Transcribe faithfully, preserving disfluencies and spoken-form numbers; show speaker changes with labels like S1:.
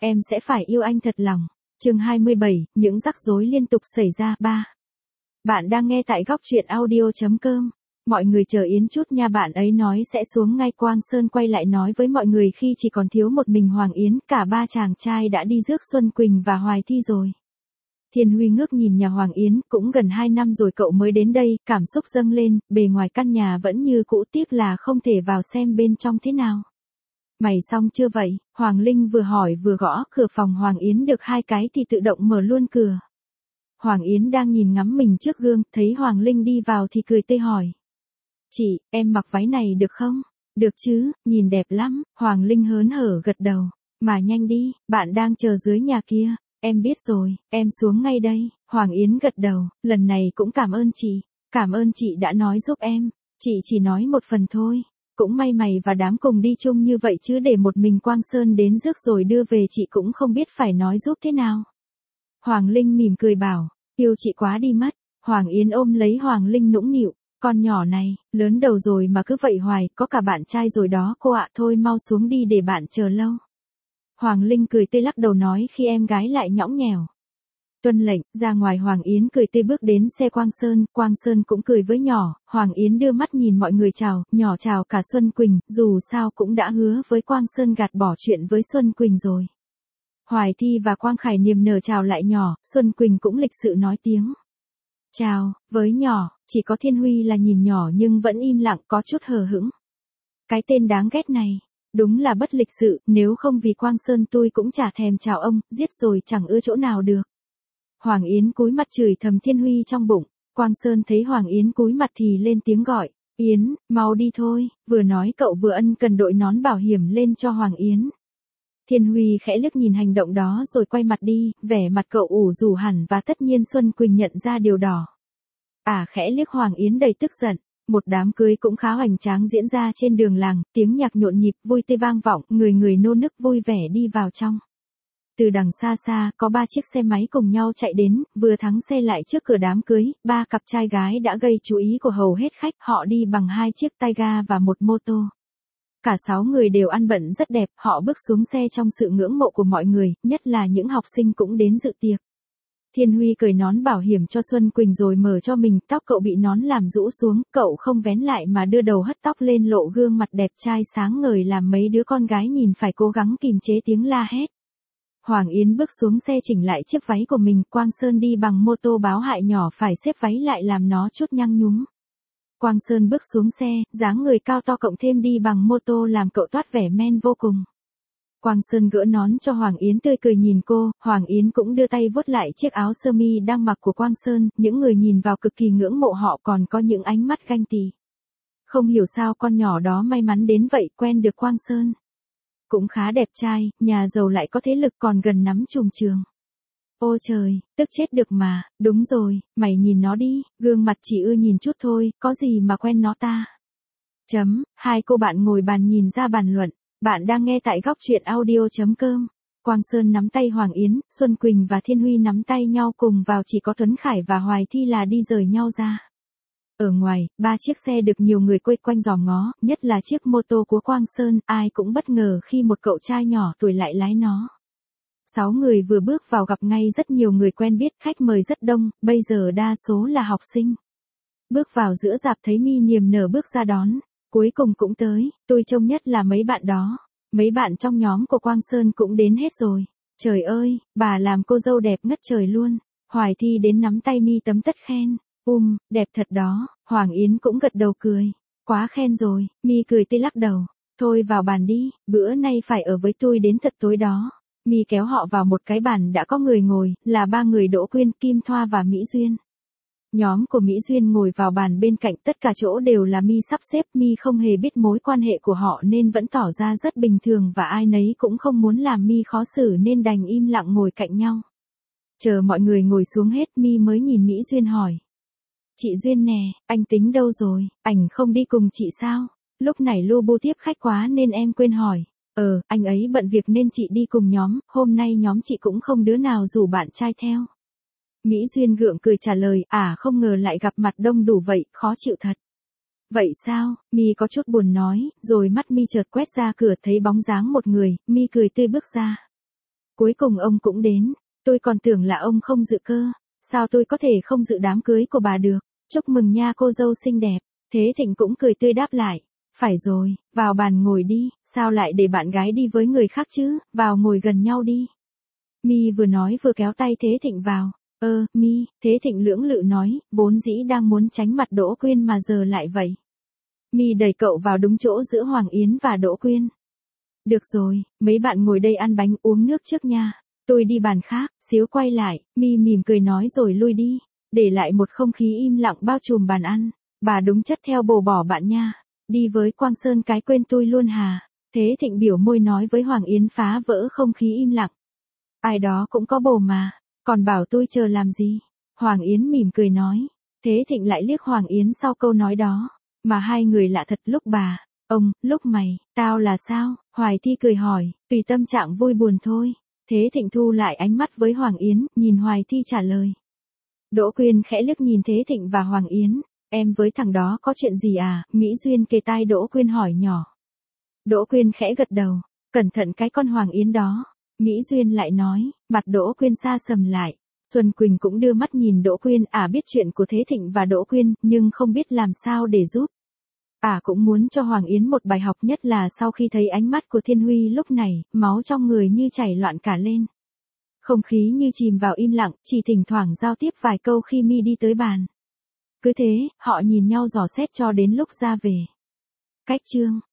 S1: em sẽ phải yêu anh thật lòng. Chương hai mươi bảy, những rắc rối liên tục xảy ra. ba. Bạn đang nghe tại góc truyện audio chấm com. Mọi người chờ Yến chút nha, bạn ấy nói sẽ xuống ngay. Quang Sơn quay lại nói với mọi người khi chỉ còn thiếu một mình Hoàng Yến, cả ba chàng trai đã đi rước Xuân Quỳnh và Hoài Thi rồi. Thiên Huy ngước nhìn nhà Hoàng Yến, cũng gần hai năm rồi cậu mới đến đây, cảm xúc dâng lên, bề ngoài căn nhà vẫn như cũ, tiếc là không thể vào xem bên trong thế nào. Mày xong chưa vậy? Hoàng Linh vừa hỏi vừa gõ cửa phòng Hoàng Yến được hai cái thì tự động mở luôn cửa. Hoàng Yến đang nhìn ngắm mình trước gương, thấy Hoàng Linh đi vào thì cười tươi hỏi. Chị, em mặc váy này được không? Được chứ, nhìn đẹp lắm. Hoàng Linh hớn hở gật đầu. Mà nhanh đi, bạn đang chờ dưới nhà kia. Em biết rồi, em xuống ngay đây. Hoàng Yến gật đầu, lần này cũng cảm ơn chị. Cảm ơn chị đã nói giúp em. Chị chỉ nói một phần thôi. Cũng may mày và đám cùng đi chung như vậy chứ để một mình Quang Sơn đến rước rồi đưa về chị cũng không biết phải nói giúp thế nào. Hoàng Linh mỉm cười bảo, yêu chị quá đi mất. Hoàng Yến ôm lấy Hoàng Linh nũng nịu, con nhỏ này, lớn đầu rồi mà cứ vậy hoài, có cả bạn trai rồi đó cô ạ, thôi mau xuống đi để bạn chờ lâu. Hoàng Linh cười tươi lắc đầu nói khi em gái lại nhõng nhẽo. Tuân lệnh, ra ngoài Hoàng Yến cười tươi bước đến xe Quang Sơn, Quang Sơn cũng cười với nhỏ, Hoàng Yến đưa mắt nhìn mọi người chào, nhỏ chào cả Xuân Quỳnh, dù sao cũng đã hứa với Quang Sơn gạt bỏ chuyện với Xuân Quỳnh rồi. Hoài Thi và Quang Khải niềm nở chào lại nhỏ, Xuân Quỳnh cũng lịch sự nói tiếng. Chào, với nhỏ, chỉ có Thiên Huy là nhìn nhỏ nhưng vẫn im lặng có chút hờ hững. Cái tên đáng ghét này, đúng là bất lịch sự, nếu không vì Quang Sơn tôi cũng chả thèm chào ông, giết rồi chẳng ưa chỗ nào được. Hoàng Yến cúi mặt chửi thầm Thiên Huy trong bụng, Quang Sơn thấy Hoàng Yến cúi mặt thì lên tiếng gọi, Yến, mau đi thôi, vừa nói cậu vừa ân cần đội nón bảo hiểm lên cho Hoàng Yến. Thiên Huy khẽ liếc nhìn hành động đó rồi quay mặt đi, vẻ mặt cậu ủ rũ hẳn và tất nhiên Xuân Quỳnh nhận ra điều đó. À khẽ liếc Hoàng Yến đầy tức giận. Một đám cưới cũng khá hoành tráng diễn ra trên đường làng, tiếng nhạc nhộn nhịp vui tươi vang vọng, người người nô nức vui vẻ đi vào trong. Từ đằng xa xa, có ba chiếc xe máy cùng nhau chạy đến, vừa thắng xe lại trước cửa đám cưới, ba cặp trai gái đã gây chú ý của hầu hết khách, họ đi bằng hai chiếc tay ga và một mô tô. Cả sáu người đều ăn bận rất đẹp, họ bước xuống xe trong sự ngưỡng mộ của mọi người, nhất là những học sinh cũng đến dự tiệc. Thiên Huy cởi nón bảo hiểm cho Xuân Quỳnh rồi mở cho mình, tóc cậu bị nón làm rũ xuống, cậu không vén lại mà đưa đầu hất tóc lên lộ gương mặt đẹp trai sáng ngời làm mấy đứa con gái nhìn phải cố gắng kìm chế tiếng la hét. Hoàng Yến bước xuống xe chỉnh lại chiếc váy của mình, Quang Sơn đi bằng mô tô báo hại nhỏ phải xếp váy lại làm nó chút nhăng nhúm. Quang Sơn bước xuống xe, dáng người cao to cộng thêm đi bằng mô tô làm cậu toát vẻ men vô cùng. Quang Sơn gỡ nón cho Hoàng Yến tươi cười nhìn cô, Hoàng Yến cũng đưa tay vuốt lại chiếc áo sơ mi đang mặc của Quang Sơn, những người nhìn vào cực kỳ ngưỡng mộ, họ còn có những ánh mắt ganh tị. Không hiểu sao con nhỏ đó may mắn đến vậy, quen được Quang Sơn. Cũng khá đẹp trai, nhà giàu lại có thế lực còn gần nắm chùm trường. Ôi trời, tức chết được mà, đúng rồi, mày nhìn nó đi, gương mặt chỉ ưa nhìn chút thôi, có gì mà quen nó ta. Chấm, hai cô bạn ngồi bàn nhìn ra bàn luận. Bạn đang nghe tại góc truyện audio chấm com. Quang Sơn nắm tay Hoàng Yến, Xuân Quỳnh và Thiên Huy nắm tay nhau cùng vào, chỉ có Tuấn Khải và Hoài Thi là đi rời nhau ra. Ở ngoài, ba chiếc xe được nhiều người quây quanh dòm ngó, nhất là chiếc mô tô của Quang Sơn, ai cũng bất ngờ khi một cậu trai nhỏ tuổi lại lái nó. Sáu người vừa bước vào gặp ngay rất nhiều người quen biết, khách mời rất đông, bây giờ đa số là học sinh. Bước vào giữa rạp thấy Mi niềm nở bước ra đón. Cuối cùng cũng tới, tôi trông nhất là mấy bạn đó. Mấy bạn trong nhóm của Quang Sơn cũng đến hết rồi. Trời ơi, bà làm cô dâu đẹp ngất trời luôn. Hoài Thi đến nắm tay Mi tấm tất khen. Um, đẹp thật đó. Hoàng Yến cũng gật đầu cười. Quá khen rồi, Mi cười tươi lắc đầu. Thôi vào bàn đi, bữa nay phải ở với tôi đến thật tối đó. Mi kéo họ vào một cái bàn đã có người ngồi, là ba người Đỗ Quyên, Kim Thoa và Mỹ Duyên. Nhóm của Mỹ Duyên ngồi vào bàn bên cạnh, tất cả chỗ đều là Mi sắp xếp, Mi không hề biết mối quan hệ của họ nên vẫn tỏ ra rất bình thường và ai nấy cũng không muốn làm Mi khó xử nên đành im lặng ngồi cạnh nhau. Chờ mọi người ngồi xuống hết Mi mới nhìn Mỹ Duyên hỏi. Chị Duyên nè, anh tính đâu rồi, ảnh không đi cùng chị sao? Lúc này lu bu tiếp khách quá nên em quên hỏi. Ờ, anh ấy bận việc nên chị đi cùng nhóm, hôm nay nhóm chị cũng không đứa nào rủ bạn trai theo. Mỹ Duyên gượng cười trả lời, à không ngờ lại gặp mặt đông đủ vậy, khó chịu thật. Vậy sao, Mi có chút buồn nói, rồi mắt Mi chợt quét ra cửa thấy bóng dáng một người, Mi cười tươi bước ra. Cuối cùng ông cũng đến, tôi còn tưởng là ông không dự cơ, sao tôi có thể không dự đám cưới của bà được, chúc mừng nha cô dâu xinh đẹp. Thế Thịnh cũng cười tươi đáp lại, phải rồi, vào bàn ngồi đi, sao lại để bạn gái đi với người khác chứ, vào ngồi gần nhau đi. My vừa nói vừa kéo tay Thế Thịnh vào. Ơ, My, Thế Thịnh lưỡng lự nói, vốn dĩ đang muốn tránh mặt Đỗ Quyên mà giờ lại vậy. My đẩy cậu vào đúng chỗ giữa Hoàng Yến và Đỗ Quyên. Được rồi, mấy bạn ngồi đây ăn bánh uống nước trước nha. Tôi đi bàn khác, xíu quay lại, My mỉm cười nói rồi lui đi, để lại một không khí im lặng bao trùm bàn ăn. Bà đúng chất theo bồ bỏ bạn nha. Đi với Quang Sơn cái quên tôi luôn hà. Thế Thịnh biểu môi nói với Hoàng Yến phá vỡ không khí im lặng. Ai đó cũng có bồ mà, còn bảo tôi chờ làm gì? Hoàng Yến mỉm cười nói. Thế Thịnh lại liếc Hoàng Yến sau câu nói đó. Mà hai người lạ thật lúc bà, ông, lúc mày, tao là sao? Hoài Thi cười hỏi, tùy tâm trạng vui buồn thôi. Thế Thịnh thu lại ánh mắt với Hoàng Yến, nhìn Hoài Thi trả lời. Đỗ Quyên khẽ liếc nhìn Thế Thịnh và Hoàng Yến. Em với thằng đó có chuyện gì à? Mỹ Duyên kề tai Đỗ Quyên hỏi nhỏ. Đỗ Quyên khẽ gật đầu, cẩn thận cái con Hoàng Yến đó. Mỹ Duyên lại nói, mặt Đỗ Quyên xa sầm lại. Xuân Quỳnh cũng đưa mắt nhìn Đỗ Quyên, ả à biết chuyện của Thế Thịnh và Đỗ Quyên, nhưng không biết làm sao để giúp. Ả à cũng muốn cho Hoàng Yến một bài học, nhất là sau khi thấy ánh mắt của Thiên Huy lúc này, máu trong người như chảy loạn cả lên. Không khí như chìm vào im lặng, chỉ thỉnh thoảng giao tiếp vài câu khi My đi tới bàn. Cứ thế, họ nhìn nhau dò xét cho đến lúc ra về. Cách chương